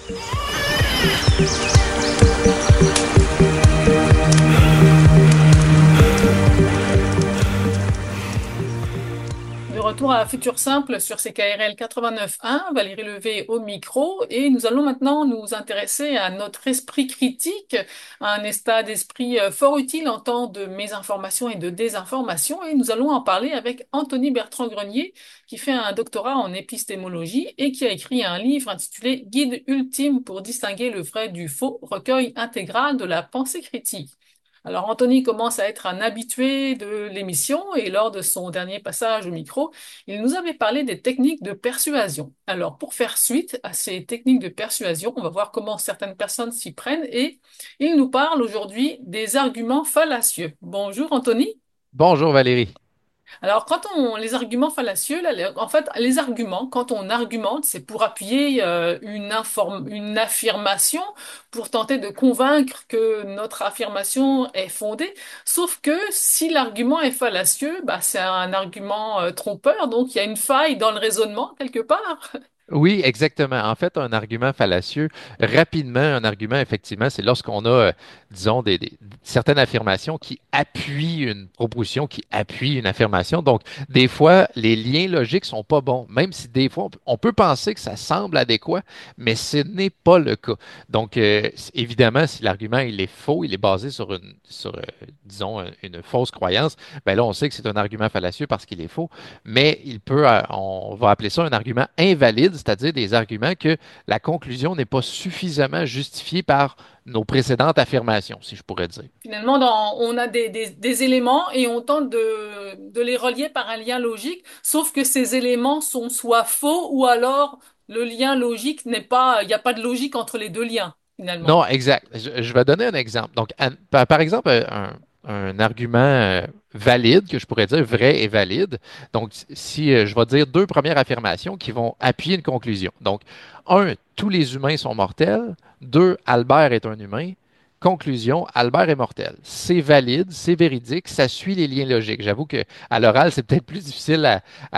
De retour à Futur Simple sur CKRL 89.1, Valérie Levé au micro, et nous allons maintenant nous intéresser à notre esprit critique, un état d'esprit fort utile en temps de mésinformation et de désinformation, et nous allons en parler avec Anthony Bertrand-Grenier, qui fait un doctorat en épistémologie et qui a écrit un livre intitulé Guide ultime pour distinguer le vrai du faux, recueil intégral de la pensée critique. Alors, Anthony commence à être un habitué de l'émission et lors de son dernier passage au micro, il nous avait parlé des techniques de persuasion. Alors, pour faire suite à ces techniques de persuasion, on va voir comment certaines personnes s'y prennent et il nous parle aujourd'hui des arguments fallacieux. Bonjour, Anthony. Bonjour Valérie. Alors, les arguments fallacieux, là, en fait, les arguments, quand on argumente, c'est pour appuyer une affirmation, pour tenter de convaincre que notre affirmation est fondée. Sauf que si l'argument est fallacieux, bah, c'est un argument trompeur, donc il y a une faille dans le raisonnement quelque part. Oui, exactement. En fait, un argument fallacieux, rapidement, un argument, effectivement, c'est lorsqu'on a, disons, certaines affirmations qui appuient une proposition, qui appuient une affirmation. Donc, des fois, les liens logiques sont pas bons, même si des fois, on peut penser que ça semble adéquat, mais ce n'est pas le cas. Donc, évidemment, si l'argument, il est faux, il est basé disons, une fausse croyance, ben là, on sait que c'est un argument fallacieux parce qu'il est faux, mais on va appeler ça un argument invalide, c'est-à-dire des arguments que la conclusion n'est pas suffisamment justifiée par nos précédentes affirmations, si je pourrais dire. Finalement, on a des éléments et on tente de les relier par un lien logique, sauf que ces éléments sont soit faux ou alors le lien logique n'est pas, il n'y a pas de logique entre les deux liens, finalement. Non, exact. Je vais donner un exemple. Donc, par exemple, un argument valide, que je pourrais dire vrai et valide. Donc, si je vais dire deux premières affirmations qui vont appuyer une conclusion. Donc, un, tous les humains sont mortels. Deux, Albert est un humain. Conclusion, Albert est mortel. C'est valide, c'est véridique, ça suit les liens logiques. J'avoue que à l'oral, c'est peut-être plus difficile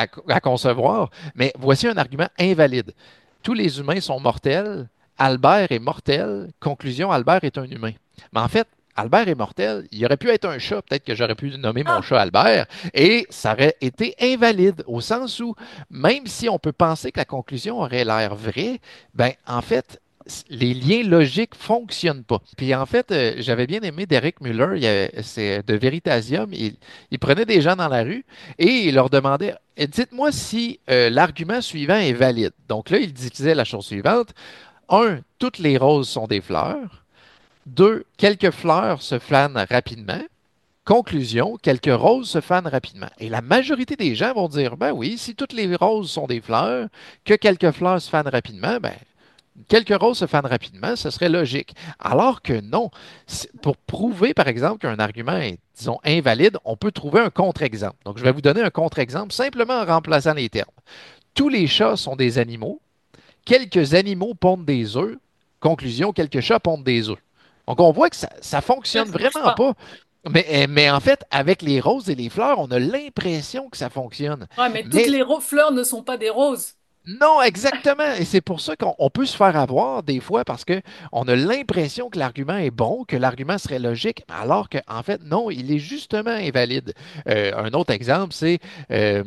à concevoir, mais voici un argument invalide. Tous les humains sont mortels. Albert est mortel. Conclusion, Albert est un humain. Mais en fait, Albert est mortel. Il aurait pu être un chat. Peut-être que j'aurais pu nommer mon Ah, chat Albert. Et ça aurait été invalide, au sens où, même si on peut penser que la conclusion aurait l'air vraie, ben, en fait, les liens logiques fonctionnent pas. Puis en fait, j'avais bien aimé Derek Muller, c'est de Veritasium, il prenait des gens dans la rue et il leur demandait, dites-moi si l'argument suivant est valide. Donc là, il disait la chose suivante. Un, toutes les roses sont des fleurs. Deux, quelques fleurs se fanent rapidement. Conclusion, quelques roses se fanent rapidement. Et la majorité des gens vont dire, ben oui, si toutes les roses sont des fleurs, que quelques fleurs se fanent rapidement, ben quelques roses se fanent rapidement, ce serait logique. Alors que non. Pour prouver, par exemple, qu'un argument est, disons, invalide, on peut trouver un contre-exemple. Donc, je vais vous donner un contre-exemple simplement en remplaçant les termes. Tous les chats sont des animaux. Quelques animaux pondent des œufs. Conclusion, quelques chats pondent des œufs. Donc, on voit que ça là, fonctionne ça marche vraiment pas. pas. Mais en fait, avec les roses et les fleurs, on a l'impression que ça fonctionne. Ouais, mais toutes Mais les fleurs ne sont pas des roses. non, exactement. Et c'est pour ça qu'on peut se faire avoir des fois parce que on a l'impression que l'argument est bon, que l'argument serait logique, alors qu'en fait, non, il est justement invalide. Un autre exemple, c'est euh,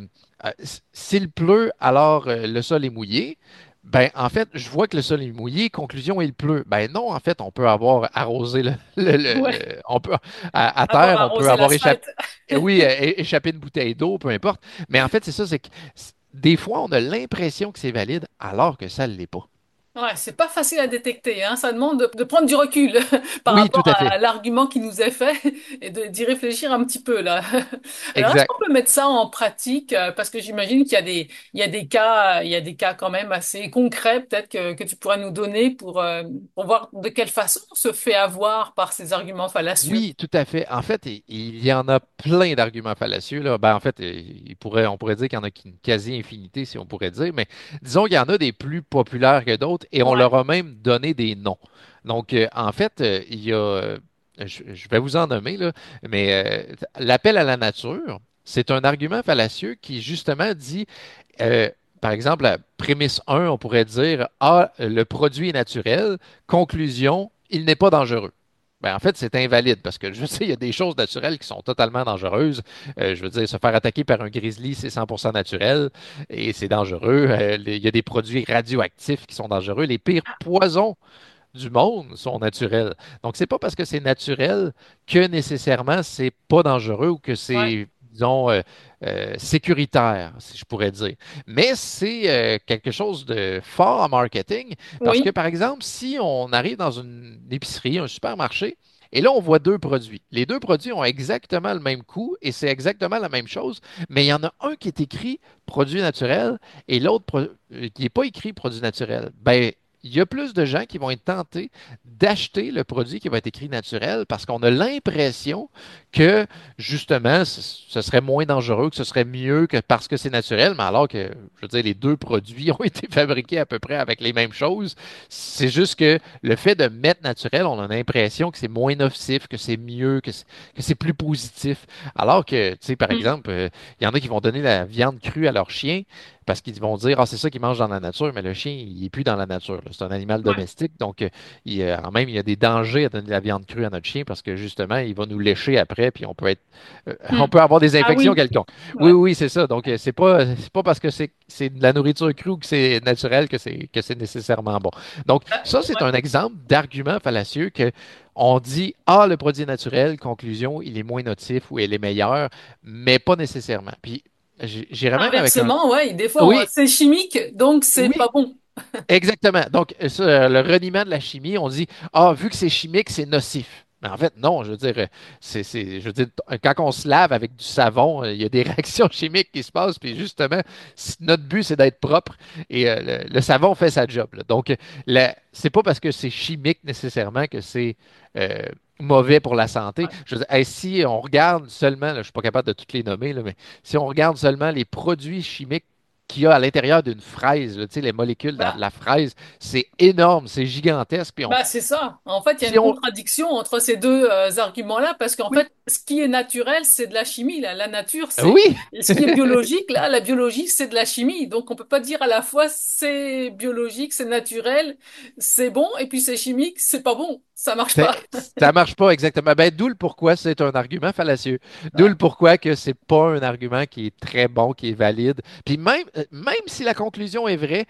s'il pleut, alors le sol est mouillé. Ben, en fait, je vois que le sol est mouillé. Conclusion, il pleut. Ben non, en fait, on peut avoir arrosé Ouais, on peut, à avoir terre, on peut arrosé avoir échappé, l'asphalte. oui, échappé une bouteille d'eau, peu importe. Mais en fait, c'est ça, c'est que des fois, on a l'impression que c'est valide alors que ça ne l'est pas. Ouais, c'est pas facile à détecter, hein. Ça demande de prendre du recul par Oui, tout rapport à à fait. l'argument qui nous est fait et d'y réfléchir un petit peu là. Alors, est-ce Exact. qu'on peut mettre ça en pratique? Parce que j'imagine il y a des cas, il y a des cas quand même assez concrets, peut-être que tu pourrais nous donner pour voir de quelle façon on se fait avoir par ces arguments fallacieux. Oui, tout à fait. En fait, il y en a plein d'arguments fallacieux, là. Ben, en fait, on pourrait dire qu'il y en a une quasi-infinité, si on pourrait dire, mais disons qu'il y en a des plus populaires que d'autres et on Ouais. leur a même donné des noms. Donc, en fait, il y a, je vais vous en nommer, là, mais l'appel à la nature, c'est un argument fallacieux qui, justement, dit, euh, par exemple, la prémisse 1, on pourrait dire, ah, le produit est naturel. Conclusion, il n'est pas dangereux. Ben, en fait, c'est invalide parce que je sais, il y a des choses naturelles qui sont totalement dangereuses. Je veux dire, se faire attaquer par un grizzly, c'est 100% naturel et c'est dangereux. Il y a des produits radioactifs qui sont dangereux. Les pires poisons du monde sont naturels. Donc, c'est pas parce que c'est naturel que nécessairement c'est pas dangereux ou que Ouais. c'est, disons, sécuritaire, si je pourrais dire. Mais c'est quelque chose de fort en marketing parce que, Oui, par exemple, si on arrive dans une épicerie, un supermarché, et là, on voit deux produits. Les deux produits ont exactement le même coût et c'est exactement la même chose, mais il y en a un qui est écrit produit naturel et l'autre qui n'est pas écrit produit naturel. Ben, il y a plus de gens qui vont être tentés d'acheter le produit qui va être écrit naturel parce qu'on a l'impression que, justement, ce serait moins dangereux, que ce serait mieux que parce que c'est naturel, mais alors que, je veux dire, les deux produits ont été fabriqués à peu près avec les mêmes choses. C'est juste que le fait de mettre naturel, on a l'impression que c'est moins nocif, que c'est mieux, que c'est plus positif. Alors que, tu sais, par mm, exemple, il y en a qui vont donner la viande crue à leur chien parce qu'ils vont dire, ah, c'est ça qu'ils mangent dans la nature, mais le chien, il n'est plus dans la nature, là. C'est un animal ouais. domestique, donc en même, il y a des dangers à donner de la viande crue à notre chien parce que justement, il va nous lécher après, puis on Mm. peut avoir des Ah infections oui, quelconques. Oui, ouais. oui, oui, c'est ça. Donc, c'est pas parce que c'est de la nourriture crue que c'est naturel que c'est nécessairement bon. Donc, ça, c'est Ouais. un exemple d'argument fallacieux que on dit, ah, le produit est naturel, conclusion, il est moins nocif ou il est meilleur, mais pas nécessairement. Puis, j'irais même avec un. Inversement, ouais, des fois, Oui, c'est chimique, donc c'est pas oui, bon. exactement. Donc, ça, le reniement de la chimie, on dit, ah, vu que c'est chimique, c'est nocif. Mais en fait, non, je veux dire, je veux dire, quand on se lave avec du savon, il y a des réactions chimiques qui se passent, puis justement, notre but, c'est d'être propre, et le savon fait sa job, là. Donc, c'est pas parce que c'est chimique nécessairement que c'est euh, mauvais pour la santé. Ouais. Je veux dire, hey, si on regarde seulement, là, je suis pas capable de toutes les nommer, là, mais si on regarde seulement les produits chimiques qu'il y a à l'intérieur d'une fraise, là, tu sais, les molécules de Bah, la fraise, c'est énorme, c'est gigantesque. bah, c'est ça. En fait, il y a Si une on, contradiction entre ces deux arguments-là, parce qu'en oui, fait, ce qui est naturel, c'est de la chimie, là. La nature, c'est... oui, Et ce qui est biologique, là, la biologie, c'est de la chimie. Donc, on peut pas dire à la fois c'est biologique, c'est naturel, c'est bon, et puis c'est chimique, c'est pas bon. Ça marche pas. ça marche pas exactement. Ben, d'où le pourquoi c'est un argument fallacieux. D'où Ouais. le pourquoi que c'est pas un argument qui est très bon, qui est valide. Puis même si la conclusion est vraie,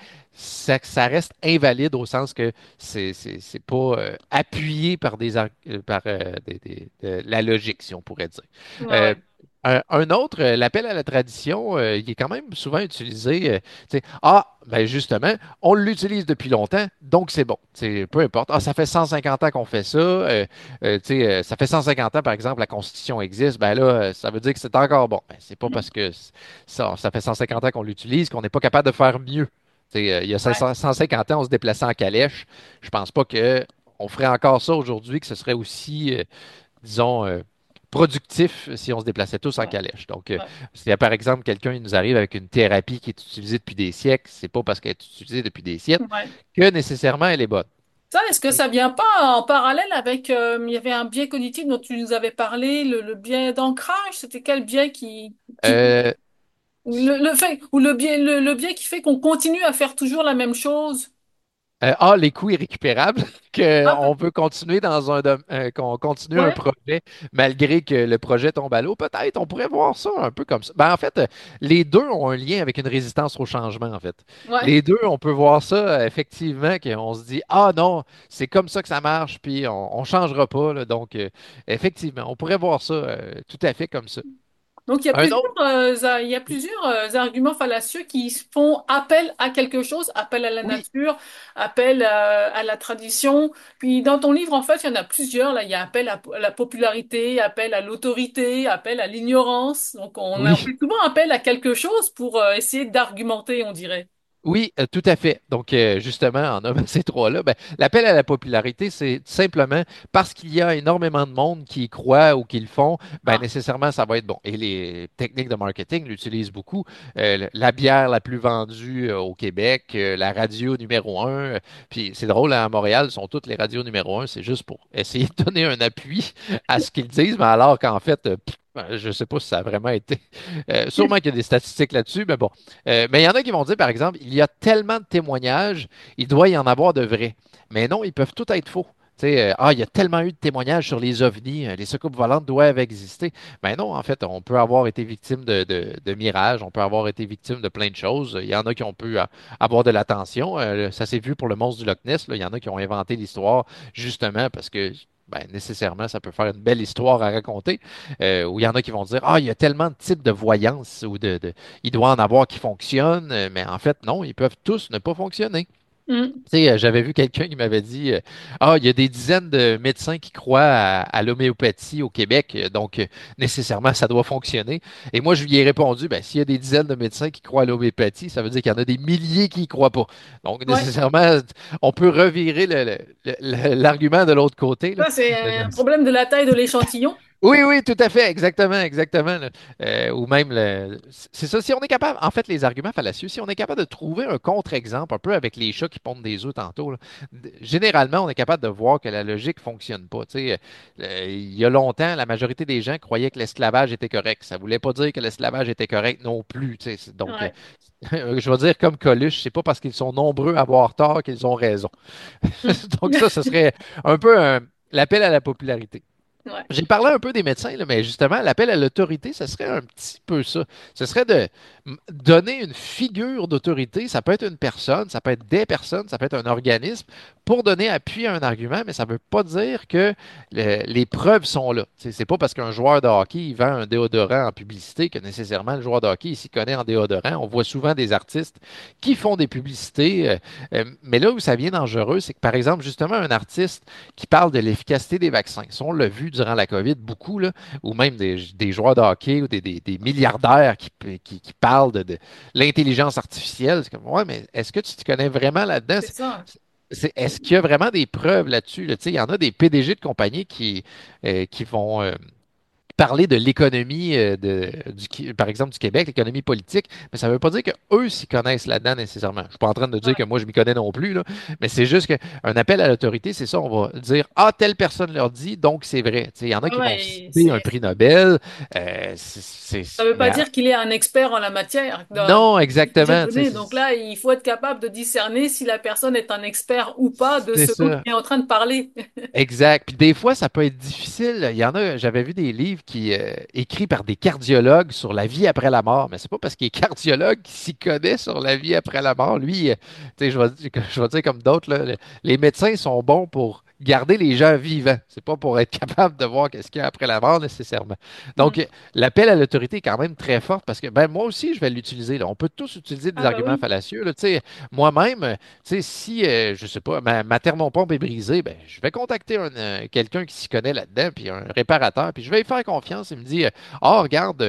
ça reste invalide au sens que c'est pas appuyé par la logique, si on pourrait dire. Ouais, Euh, ouais. un autre, l'appel à la tradition, il est quand même souvent utilisé. Tu sais, ah, ben justement, on l'utilise depuis longtemps, donc c'est bon. Peu importe. Ah, ça fait 150 ans qu'on fait ça. Tu sais, ça fait 150 ans, par exemple, la Constitution existe. Ben là, ça veut dire que c'est encore bon. Ben, c'est pas parce que ça fait 150 ans qu'on l'utilise qu'on n'est pas capable de faire mieux. Tu sais, il y a Ouais. 150 ans, on se déplaçait en calèche. Je pense pas que on ferait encore ça aujourd'hui, que ce serait aussi, disons, productif si on se déplaçait tous en Ouais. calèche. Donc, Ouais. s'il y a par exemple quelqu'un qui nous arrive avec une thérapie qui est utilisée depuis des siècles, c'est pas parce qu'elle est utilisée depuis des siècles Ouais. que nécessairement elle est bonne. Ça, est-ce que ça vient pas en parallèle avec, il y avait un biais cognitif dont tu nous avais parlé, le biais d'ancrage, c'était quel biais qui Euh, ou le fait, ou le biais qui fait qu'on continue à faire toujours la même chose? les coûts irrécupérables, Ah, qu'on veut continuer qu'on continue un ouais, projet malgré que le projet tombe à l'eau, peut-être, on pourrait voir ça un peu comme ça. Ben, en fait, les deux ont un lien avec une résistance au changement, en fait. ouais. Les deux, on peut voir ça, effectivement, qu'on se dit, ah non, c'est comme ça que ça marche, puis on changera pas, là. Donc, effectivement, on pourrait voir ça, tout à fait comme ça. Donc Un autre, il y a plusieurs arguments fallacieux qui font appel à quelque chose, appel à la oui, nature, appel à la tradition. Puis dans ton livre, en fait, il y en a plusieurs. Là, il y a appel à la popularité, appel à l'autorité, appel à l'ignorance. Donc on oui. fait souvent appel à quelque chose pour essayer d'argumenter, on dirait. Oui, tout à fait. Donc, justement, en nommant ces trois-là, ben, l'appel à la popularité, c'est tout simplement parce qu'il y a énormément de monde qui y croit ou qui le font, ben, Ah, nécessairement, ça va être bon. Et les techniques de marketing l'utilisent beaucoup. La bière la plus vendue au Québec, la radio numéro un. Puis, c'est drôle, hein, à Montréal, sont toutes les radios numéro un. C'est juste pour essayer de donner un appui à ce qu'ils disent, mais alors qu'en fait, Je ne sais pas si ça a vraiment été. Sûrement qu'il y a des statistiques là-dessus, mais bon. Mais il y en a qui vont dire, par exemple, il y a tellement de témoignages, il doit y en avoir de vrais. Mais non, ils peuvent tout être faux. Tu sais, il y a tellement eu de témoignages sur les ovnis, les soucoupes volantes doivent exister. Mais non, en fait, on peut avoir été victime de mirages, on peut avoir été victime de plein de choses. Il y en a qui ont pu avoir de l'attention. Ça s'est vu pour le monstre du Loch Ness, là. Il y en a qui ont inventé l'histoire justement parce que ben, nécessairement, ça peut faire une belle histoire à raconter. Où il y en a qui vont dire, il y a tellement de types de voyance ou il doit en avoir qui fonctionnent, mais en fait, non, ils peuvent tous ne pas fonctionner. Mm. Tu sais, j'avais vu quelqu'un qui m'avait dit, il y a des dizaines de médecins qui croient à l'homéopathie au Québec, donc nécessairement ça doit fonctionner. Et moi, je lui ai répondu, ben, s'il y a des dizaines de médecins qui croient à l'homéopathie, ça veut dire qu'il y en a des milliers qui y croient pas. Donc Ouais. nécessairement, on peut revirer l'argument de l'autre côté, là. Ça, c'est un problème de la taille de l'échantillon. Oui, oui, tout à fait, exactement, exactement, là. Ou même, c'est ça, si on est capable, en fait, les arguments fallacieux, si on est capable de trouver un contre-exemple, un peu avec les chats qui pondent des œufs tantôt, là, généralement, on est capable de voir que la logique fonctionne pas. Tu sais, il y a longtemps, la majorité des gens croyaient que l'esclavage était correct. Ça voulait pas dire que l'esclavage était correct non plus. Tu sais. Donc, Ouais. je vais dire comme Coluche, c'est pas parce qu'ils sont nombreux à avoir tort qu'ils ont raison. Mm. Donc, ça, ce serait un peu l'appel à la popularité. Ouais. J'ai parlé un peu des médecins, là, mais justement, l'appel à l'autorité, ce serait un petit peu ça. Ce serait de donner une figure d'autorité. Ça peut être une personne, ça peut être des personnes, ça peut être un organisme pour donner appui à un argument, mais ça ne veut pas dire que les preuves sont là. C'est pas parce qu'un joueur de hockey il vend un déodorant en publicité que nécessairement le joueur de hockey il s'y connaît en déodorant. On voit souvent des artistes qui font des publicités, mais là où ça devient dangereux, c'est que par exemple, justement, un artiste qui parle de l'efficacité des vaccins. Ça, on l'a vu durant la COVID beaucoup, là, ou même des joueurs de hockey ou des milliardaires qui parlent de l'intelligence artificielle. C'est comme, ouais, mais est-ce que tu te connais vraiment là-dedans? C'est ça. Est-ce qu'il y a vraiment des preuves là-dessus? Là? Tu sais, il y en a des PDG de compagnies qui vont parler de l'économie, par exemple, du Québec, l'économie politique, mais ça ne veut pas dire qu'eux s'y connaissent là-dedans nécessairement. Je ne suis pas en train de dire Ouais. que moi, je m'y connais non plus, là, mais c'est juste qu'un appel à l'autorité, c'est ça, on va dire, telle personne leur dit, donc c'est vrai. Tu sais, il y en a Ouais, qui vont ouais, et citer un prix Nobel, ça ne veut pas mais dire qu'il est un expert en la matière, dans non, le sujet exactement, tu sais, donné. Donc là, il faut être capable de discerner si la personne est un expert ou pas de c'est ce dont ça. il est en train de parler. Exact. Puis des fois, ça peut être difficile. Il y en a, j'avais vu des livres qui écrits par des cardiologues sur la vie après la mort, mais c'est pas parce qu'il est cardiologue qu'il s'y connaît sur la vie après la mort. Lui, tu sais, je vais dire comme d'autres, là, les médecins sont bons pour garder les gens vivants. C'est pas pour être capable de voir qu'est-ce qu'il y a après la mort nécessairement. Donc, Mm. l'appel à l'autorité est quand même très fort parce que ben moi aussi, je vais l'utiliser. Là. On peut tous utiliser des Ah bah arguments oui. fallacieux. Là. Tu sais, moi-même, tu sais, si, je sais pas, ma thermopompe est brisée, ben, je vais contacter quelqu'un qui s'y connaît là-dedans, puis un réparateur, puis je vais lui faire confiance. Il me dit, regarde,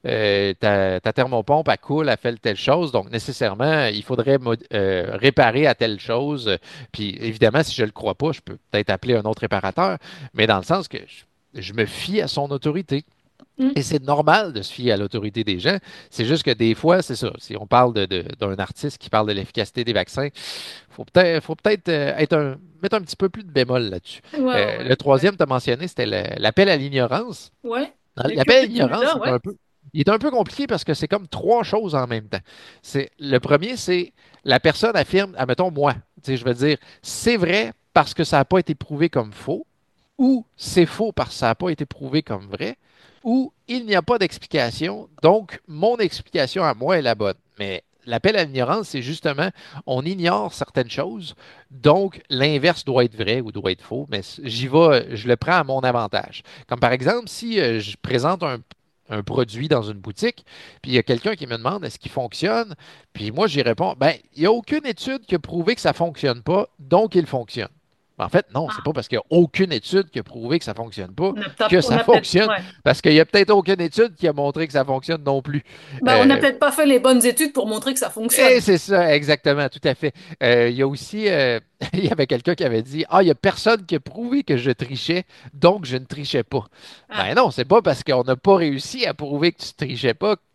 ta thermopompe, elle coule, elle fait telle chose, donc nécessairement, il faudrait réparer à telle chose. Puis évidemment, si je ne le crois pas, je peux peut-être appeler un autre réparateur, mais dans le sens que je me fie à son autorité. Mm. Et c'est normal de se fier à l'autorité des gens. C'est juste que des fois, c'est ça. Si on parle d'un artiste qui parle de l'efficacité des vaccins, faut peut-être mettre un petit peu plus de bémol là-dessus. Ouais, ouais, Le ouais. Ouais. troisième, tu as mentionné, c'était l'appel à l'ignorance. Ouais. Et que L'appel à fait l'ignorance, celui-là, ouais. il est un peu compliqué parce que c'est comme trois choses en même temps. Le premier, c'est la personne affirme, admettons moi, tu sais, je veux dire, c'est vrai parce que ça n'a pas été prouvé comme faux, ou c'est faux parce que ça n'a pas été prouvé comme vrai, ou il n'y a pas d'explication, donc mon explication à moi est la bonne. Mais l'appel à l'ignorance, c'est justement, on ignore certaines choses, donc l'inverse doit être vrai ou doit être faux, mais j'y vais, je le prends à mon avantage. Comme par exemple, si je présente un produit dans une boutique, puis il y a quelqu'un qui me demande est-ce qu'il fonctionne, puis moi j'y réponds, ben, il n'y a aucune étude qui a prouvé que ça ne fonctionne pas, donc il fonctionne. En fait, non, c'est Ah, pas parce qu'il n'y a aucune étude qui a prouvé que ça fonctionne pas que on ça a peut-être, fonctionne, ouais. parce qu'il n'y a peut-être aucune étude qui a montré que ça fonctionne non plus. Bah, on n'a Euh, peut-être pas fait les bonnes études pour montrer que ça et fonctionne. c'est ça, exactement, tout à fait. Il y a aussi, il y avait quelqu'un qui avait dit, il n'y a personne qui a prouvé que je trichais, donc je ne trichais pas. Ah, Ben non, c'est pas parce qu'on n'a pas réussi à prouver que tu trichais pas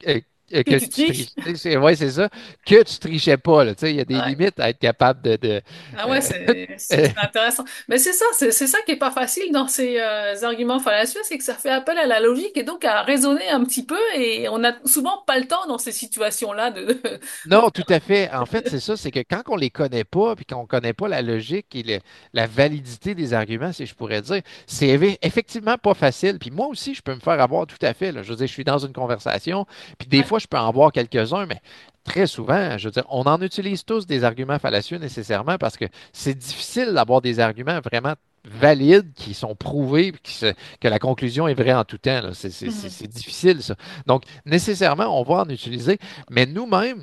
Que que tu tu triches. triches. Ouais, c'est ça. Que tu trichais pas, là. Tu sais, il y a des Ouais. limites à être capable Ah ouais, euh, c'est intéressant. Mais c'est ça qui est pas facile dans ces arguments fallacieux, c'est que ça fait appel à la logique et donc à raisonner un petit peu et on a souvent pas le temps dans ces situations-là de Non, tout à fait. En fait, c'est ça, c'est que quand on les connaît pas, puis qu'on connaît pas la logique et la validité des arguments, si je pourrais dire, c'est effectivement pas facile. Puis moi aussi, je peux me faire avoir tout à fait, là. Je veux dire, je suis dans une conversation, puis des Ouais. fois, je peux en avoir quelques-uns, mais très souvent, je veux dire, on en utilise tous des arguments fallacieux nécessairement parce que c'est difficile d'avoir des arguments vraiment valides qui sont prouvés, puis que la conclusion est vraie en tout temps, là. Mhm. C'est difficile, ça. Donc, nécessairement, on va en utiliser, mais nous-mêmes,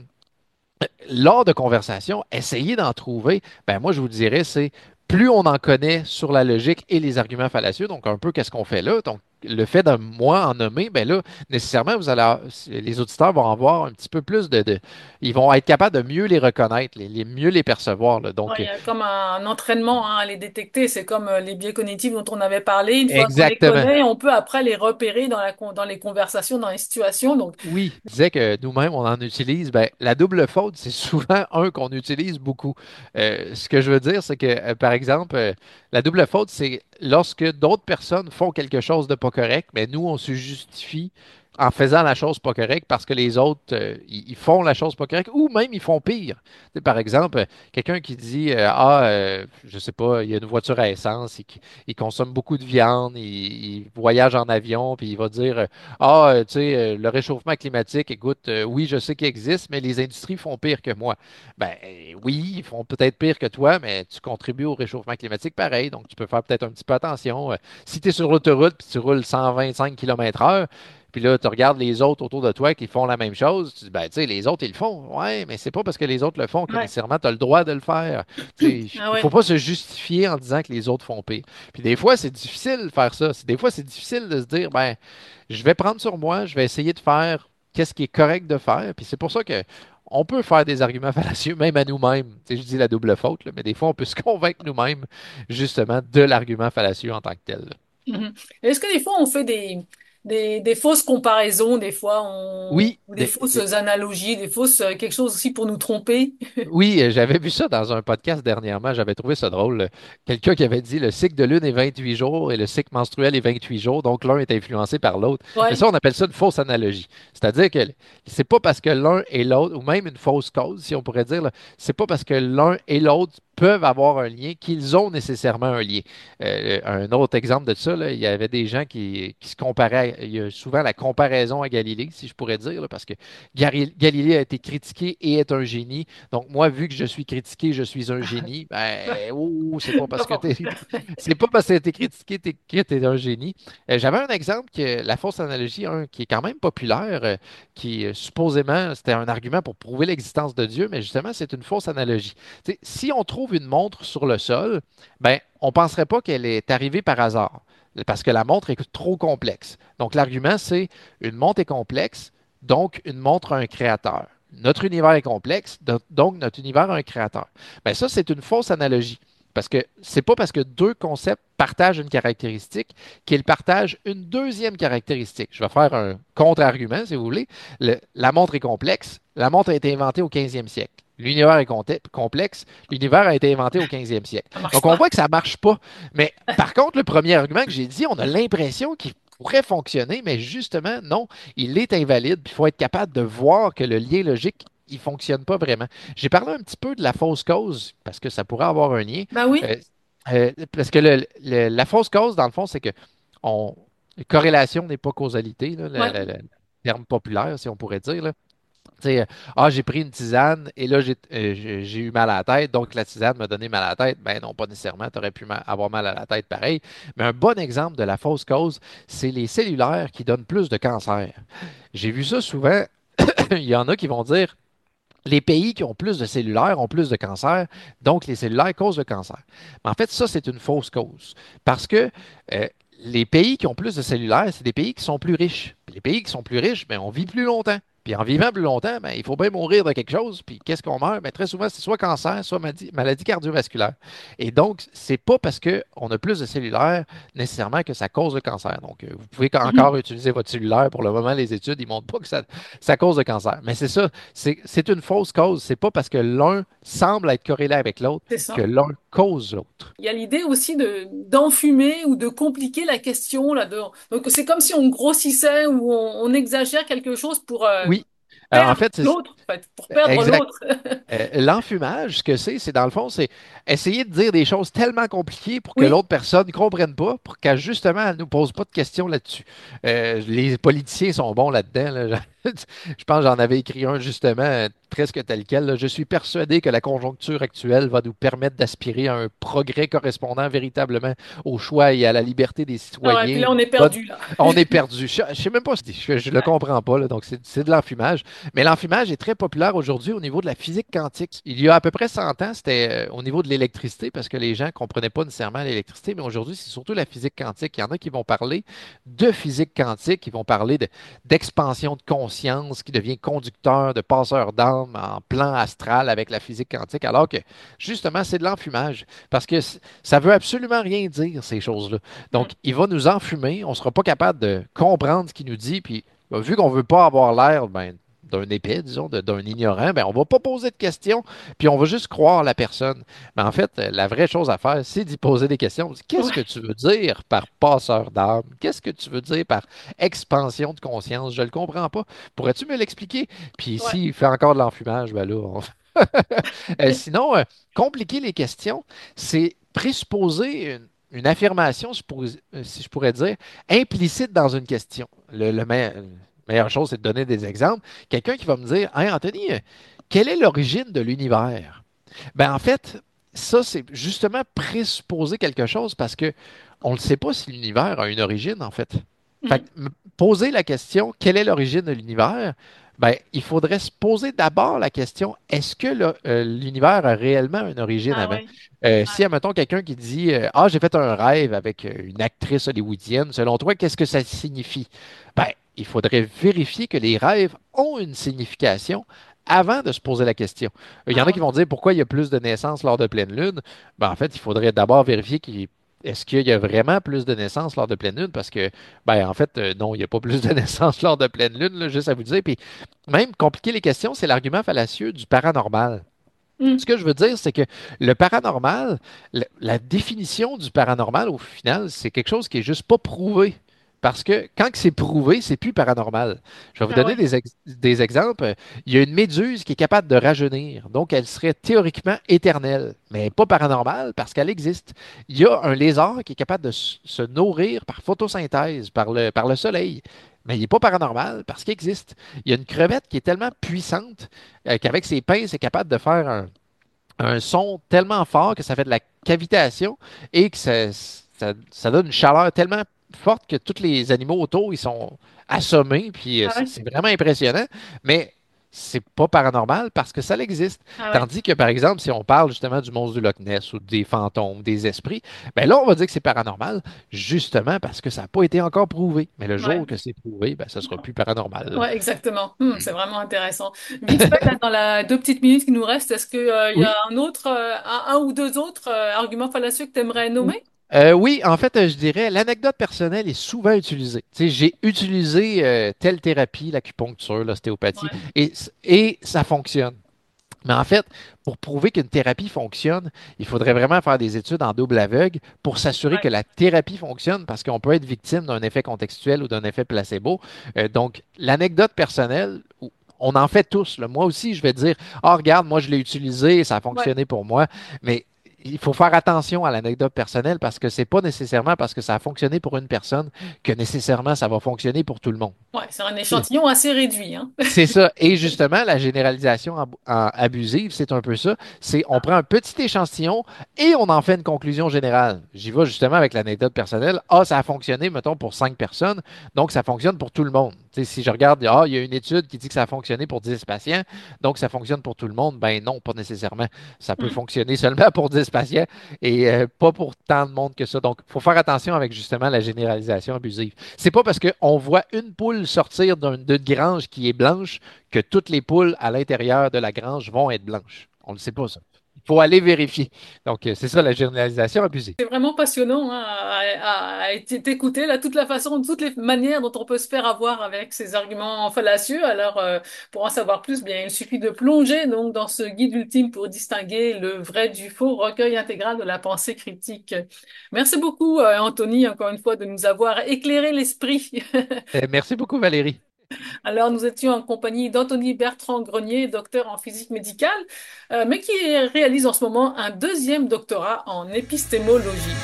lors de conversations, essayer d'en trouver, ben moi je vous dirais, c'est plus on en connaît sur la logique et les arguments fallacieux, donc un peu qu'est-ce qu'on fait là. Donc, le fait de moi en nommer, ben là, nécessairement, les auditeurs vont avoir un petit peu plus ils vont être capables de mieux les reconnaître, mieux les percevoir, là. Ouais, Donc, il y a comme un entraînement hein, à les détecter. C'est comme les biais cognitifs dont on avait parlé. Une fois qu'on les exactement. connaît, on peut après les repérer dans les conversations, dans les situations. Donc, Oui, je disais que nous-mêmes, on en utilise. Ben, la double faute, c'est souvent un qu'on utilise beaucoup. Ce que je veux dire, c'est que, par exemple, la double faute, c'est lorsque d'autres personnes font quelque chose de pas correct, mais nous, on se justifie en faisant la chose pas correcte parce que les autres, ils font la chose pas correcte ou même ils font pire. Tu sais, par exemple, quelqu'un qui dit, je sais pas, il y a une voiture à essence, il consomme beaucoup de viande, il voyage en avion, puis il va dire, tu sais, le réchauffement climatique, écoute, oui, je sais qu'il existe, mais les industries font pire que moi. Ben oui, ils font peut-être pire que toi, mais tu contribues au réchauffement climatique pareil, donc tu peux faire peut-être un petit peu attention. Si tu es sur l'autoroute puis tu roules 125 km/h, puis là, tu regardes les autres autour de toi qui font la même chose, tu dis, ben, tu sais, les autres, ils le font. Ouais, mais c'est pas parce que les autres le font que ouais. nécessairement tu as le droit de le faire. Tu sais, Ah il faut ouais. pas se justifier en disant que les autres font pire. Puis des fois, c'est difficile de faire ça. Des fois, c'est difficile de se dire, ben, je vais prendre sur moi, je vais essayer de faire qu'est-ce qui est correct de faire. Puis c'est pour ça que on peut faire des arguments fallacieux, même à nous-mêmes. Tu sais, je dis la double faute, là, mais des fois, on peut se convaincre nous-mêmes, justement, de l'argument fallacieux en tant que tel, là. Mhm. Est-ce que des fois on fait des fausses comparaisons, Oui, ou des fausses analogies, des fausses quelque chose aussi pour nous tromper? oui, j'avais vu ça dans un podcast dernièrement. J'avais trouvé ça drôle. Quelqu'un qui avait dit le cycle de lune est 28 jours et le cycle menstruel est 28 jours, donc l'un est influencé par l'autre. Mais Ouais. ça, on appelle ça une fausse analogie. C'est-à-dire que c'est pas parce que l'un et l'autre, ou même une fausse cause, si on pourrait dire, là, c'est pas parce que l'un et l'autre peuvent avoir un lien qu'ils ont nécessairement un lien. Un autre exemple de ça, là, il y avait des gens qui se comparaient. Il y a souvent la comparaison à Galilée, si je pourrais dire, là, parce que Galilée a été critiqué et est un génie. Donc, moi, vu que je suis critiqué, je suis un génie. Ben, oh, c'est pas parce que Bon. t'es, c'est pas parce que t'es critiqué que t'es un génie. J'avais un exemple que la fausse analogie, un qui est quand même populaire, qui supposément c'était un argument pour prouver l'existence de Dieu, mais justement, c'est une fausse analogie. Tu sais, si on trouve une montre sur le sol, ben, on penserait pas qu'elle est arrivée par hasard. Parce que la montre est trop complexe. Donc, l'argument, c'est une montre est complexe, donc une montre a un créateur. Notre univers est complexe, donc notre univers a un créateur. Ben ça, c'est une fausse analogie. Parce que c'est pas parce que deux concepts partagent une caractéristique qu'ils partagent une deuxième caractéristique. Je vais faire un contre-argument, si vous voulez. La montre est complexe. La montre a été inventée au 15e siècle. L'univers est complexe. L'univers a été inventé au 15e siècle. Ça marche Donc, on pas. voit que ça marche pas. Mais par contre, le premier argument que j'ai dit, on a l'impression qu'il pourrait fonctionner, mais justement, non, il est invalide. Il faut être capable de voir que le lien logique, il fonctionne pas vraiment. J'ai parlé un petit peu de la fausse cause, parce que ça pourrait avoir un lien. Bah oui. Euh, parce que la fausse cause, dans le fond, c'est que on, corrélation n'est pas causalité, là, Ouais. le terme populaire, si on pourrait dire, là. Tu sais, j'ai pris une tisane et là, j'ai eu mal à la tête, donc la tisane m'a donné mal à la tête. Ben non, pas nécessairement, tu aurais pu avoir mal à la tête pareil. Mais un bon exemple de la fausse cause, c'est les cellulaires qui donnent plus de cancer. J'ai vu ça souvent. Il y en a qui vont dire les pays qui ont plus de cellulaires ont plus de cancer, donc les cellulaires causent le cancer. Mais en fait, ça, c'est une fausse cause. Parce que les pays qui ont plus de cellulaires, c'est des pays qui sont plus riches. Puis les pays qui sont plus riches, ben, on vit plus longtemps. Puis en vivant plus longtemps, ben, il faut bien mourir de quelque chose. Puis qu'est-ce qu'on meurt? Ben, très souvent, c'est soit cancer, soit maladie cardiovasculaire. Et donc, c'est pas parce qu'on a plus de cellulaire nécessairement que ça cause le cancer. Donc, vous pouvez Mhm. encore utiliser votre cellulaire. Pour le moment, les études, ils montrent pas que ça cause le cancer. Mais c'est ça, c'est une fausse cause. C'est pas parce que l'un semble être corrélé avec l'autre C'est que ça. l'un cause l'autre. Il y a l'idée aussi d'enfumer ou de compliquer la question là-dedans. Donc c'est comme si on grossissait ou on exagère quelque chose pour Oui. En perdre fait, l'autre, en fait, pour perdre exact. l'autre. L'enfumage, ce que c'est dans le fond, c'est essayer de dire des choses tellement compliquées pour que Oui. l'autre personne ne comprenne pas, pour qu'elle, justement, elle ne nous pose pas de questions là-dessus. Les politiciens sont bons là-dedans. Là. Je pense que j'en avais écrit un, justement, presque tel quel. Là. Je suis persuadé que la conjoncture actuelle va nous permettre d'aspirer à un progrès correspondant véritablement au choix et à la liberté des Ah ouais, puis citoyens. là on est perdu là. On est perdu. Je ne sais même pas si je le Ouais. comprends pas, là, donc c'est de l'enfumage. Mais l'enfumage est très populaire aujourd'hui au niveau de la physique quantique. Il y a à peu près 100 ans, c'était au niveau de l'électricité parce que les gens ne comprenaient pas nécessairement l'électricité, mais aujourd'hui, c'est surtout la physique quantique. Il y en a qui vont parler de physique quantique, qui vont parler d'expansion de conscience, qui devient conducteur, de passeur d'âme en plan astral avec la physique quantique, alors que justement, c'est de l'enfumage parce que ça veut absolument rien dire, ces choses-là. Mm. Donc, il va nous enfumer, on ne sera pas capable de comprendre ce qu'il nous dit, puis vu qu'on ne veut pas avoir l'air ben, d'un épais, disons, d'un ignorant, ben, on ne va pas poser de questions, puis on va juste croire la personne. Mais en fait, la vraie chose à faire, c'est d'y poser des questions. Qu'est-ce que Ouais. tu veux dire par passeur d'âme? Qu'est-ce que tu veux dire par expansion de conscience? Je ne le comprends pas. Pourrais-tu me l'expliquer? Puis Ouais. s'il fait encore de l'enfumage, ben là, sinon, compliquer les questions, c'est présupposer une affirmation, si je pourrais dire, implicite dans une question. La meilleure chose, c'est de donner des exemples. Quelqu'un qui va me dire, Hey, Anthony, quelle est l'origine de l'univers? Ben, en fait, ça, c'est justement présupposer quelque chose parce que on ne sait pas si l'univers a une origine, en fait. Fait que Mm. poser la question, quelle est l'origine de l'univers? Ben, il faudrait se poser d'abord la question, est-ce que l'univers a réellement une origine Ah avant? ouais. Si, admettons, quelqu'un qui dit, Ah, j'ai fait un rêve avec une actrice hollywoodienne, selon toi, qu'est-ce que ça signifie? Ben, il faudrait vérifier que les rêves ont une signification avant de se poser la question. Il y en Ah a qui ouais. vont dire pourquoi il y a plus de naissances lors de pleine lune. Ben, en fait, il faudrait d'abord vérifier est-ce qu'il y a vraiment plus de naissances lors de pleine lune? Parce que, ben, en fait, non, il n'y a pas plus de naissances lors de pleine lune, là, juste à vous dire. Puis, même compliquer les questions, c'est l'argument fallacieux du paranormal. Ce Mm. que je veux dire, c'est que le paranormal, la définition du paranormal, au final, c'est quelque chose qui est juste pas prouvé. Parce que quand que c'est prouvé, c'est plus paranormal. Je vais vous Ah donner ouais. des exemples. Il y a une méduse qui est capable de rajeunir. Donc, elle serait théoriquement éternelle, mais pas paranormale parce qu'elle existe. Il y a un lézard qui est capable de se nourrir par photosynthèse, par le soleil. Mais il n'est pas paranormal parce qu'il existe. Il y a une crevette qui est tellement puissante qu'avec ses pinces, c'est capable de faire un son tellement fort que ça fait de la cavitation et que ça donne une chaleur tellement forte que tous les animaux autour, ils sont assommés, puis Ah ouais. c'est vraiment impressionnant, mais c'est pas paranormal parce que ça existe. Ah ouais. Tandis que, par exemple, si on parle justement du monstre du Loch Ness ou des fantômes, des esprits, ben là, on va dire que c'est paranormal, justement parce que ça n'a pas été encore prouvé. Mais le jour Ouais. que c'est prouvé, ben, ça sera plus paranormal. Ouais, exactement. C'est vraiment intéressant. Vite fait, là, dans la 2 petites minutes qui nous restent, est-ce que, il y a Oui. un autre, un ou deux autres arguments fallacieux que tu aimerais nommer? Oui, en fait, je dirais, l'anecdote personnelle est souvent utilisée. Tu sais, j'ai utilisé telle thérapie, l'acupuncture, l'ostéopathie, Ouais. et ça fonctionne. Mais en fait, pour prouver qu'une thérapie fonctionne, il faudrait vraiment faire des études en double aveugle pour s'assurer que Ouais. la thérapie fonctionne parce qu'on peut être victime d'un effet contextuel ou d'un effet placebo. Donc, l'anecdote personnelle, on en fait tous. Là. Moi aussi, je vais dire, ah, regarde, moi, je l'ai utilisé, ça a Ouais. fonctionné pour moi. Mais il faut faire attention à l'anecdote personnelle parce que c'est pas nécessairement parce que ça a fonctionné pour une personne que nécessairement ça va fonctionner pour tout le monde. Ouais, c'est un échantillon assez réduit, hein. C'est ça. Et justement, la généralisation abusive, c'est un peu ça. C'est on prend un petit échantillon et on en fait une conclusion générale. J'y vais justement avec l'anecdote personnelle. Ah, ça a fonctionné, mettons, pour 5 personnes, donc ça fonctionne pour tout le monde. Tu sais, si je regarde, ah, il y a une étude qui dit que ça a fonctionné pour 10 patients, donc ça fonctionne pour tout le monde. Ben non, pas nécessairement. Ça peut Hmm. fonctionner seulement pour 10 patients et pas pour tant de monde que ça. Donc, il faut faire attention avec justement la généralisation abusive. C'est pas parce qu'on voit une poule sortir d'une grange qui est blanche que toutes les poules à l'intérieur de la grange vont être blanches. On ne sait pas ça. Il faut aller vérifier. Donc, c'est ça la généralisation abusive. C'est vraiment passionnant hein, t'écouter là toute la façon, toutes les manières dont on peut se faire avoir avec ces arguments fallacieux. Alors, pour en savoir plus, bien, il suffit de plonger donc dans ce guide ultime pour distinguer le vrai du faux, recueil intégral de la pensée critique. Merci beaucoup, Anthony, encore une fois, de nous avoir éclairé l'esprit. Merci beaucoup, Valérie. Alors, nous étions en compagnie d'Anthony Bertrand Grenier, docteur en physique médicale, mais qui réalise en ce moment un deuxième doctorat en épistémologie.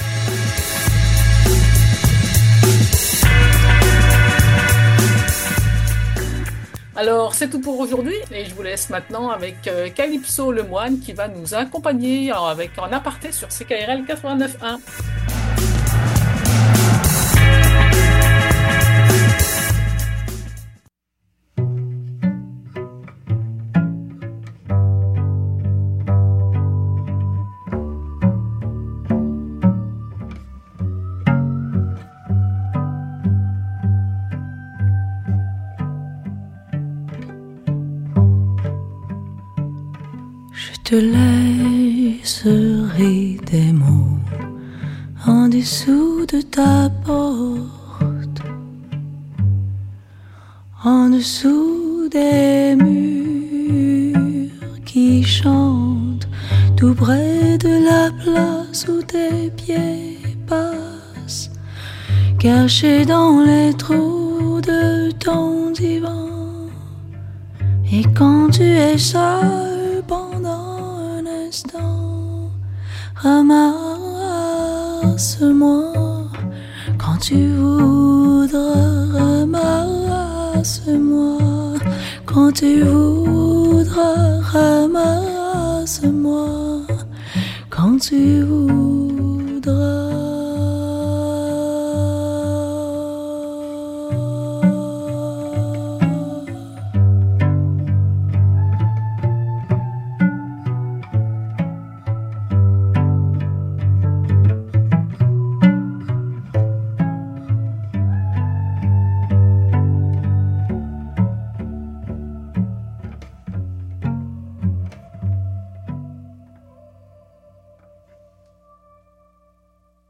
Alors, c'est tout pour aujourd'hui et je vous laisse maintenant avec Calypso Lemoine qui va nous accompagner avec en aparté sur CKRL 89.1. Je te laisserai des mots en dessous de ta porte, en dessous des murs qui chantent tout près de la place où tes pieds passent, cachés dans les trous de ton divan. Et quand tu es seul pendant un instant, ramasse-moi quand tu voudras, ramasse-moi quand tu voudras, ramasse-moi quand tu voudras.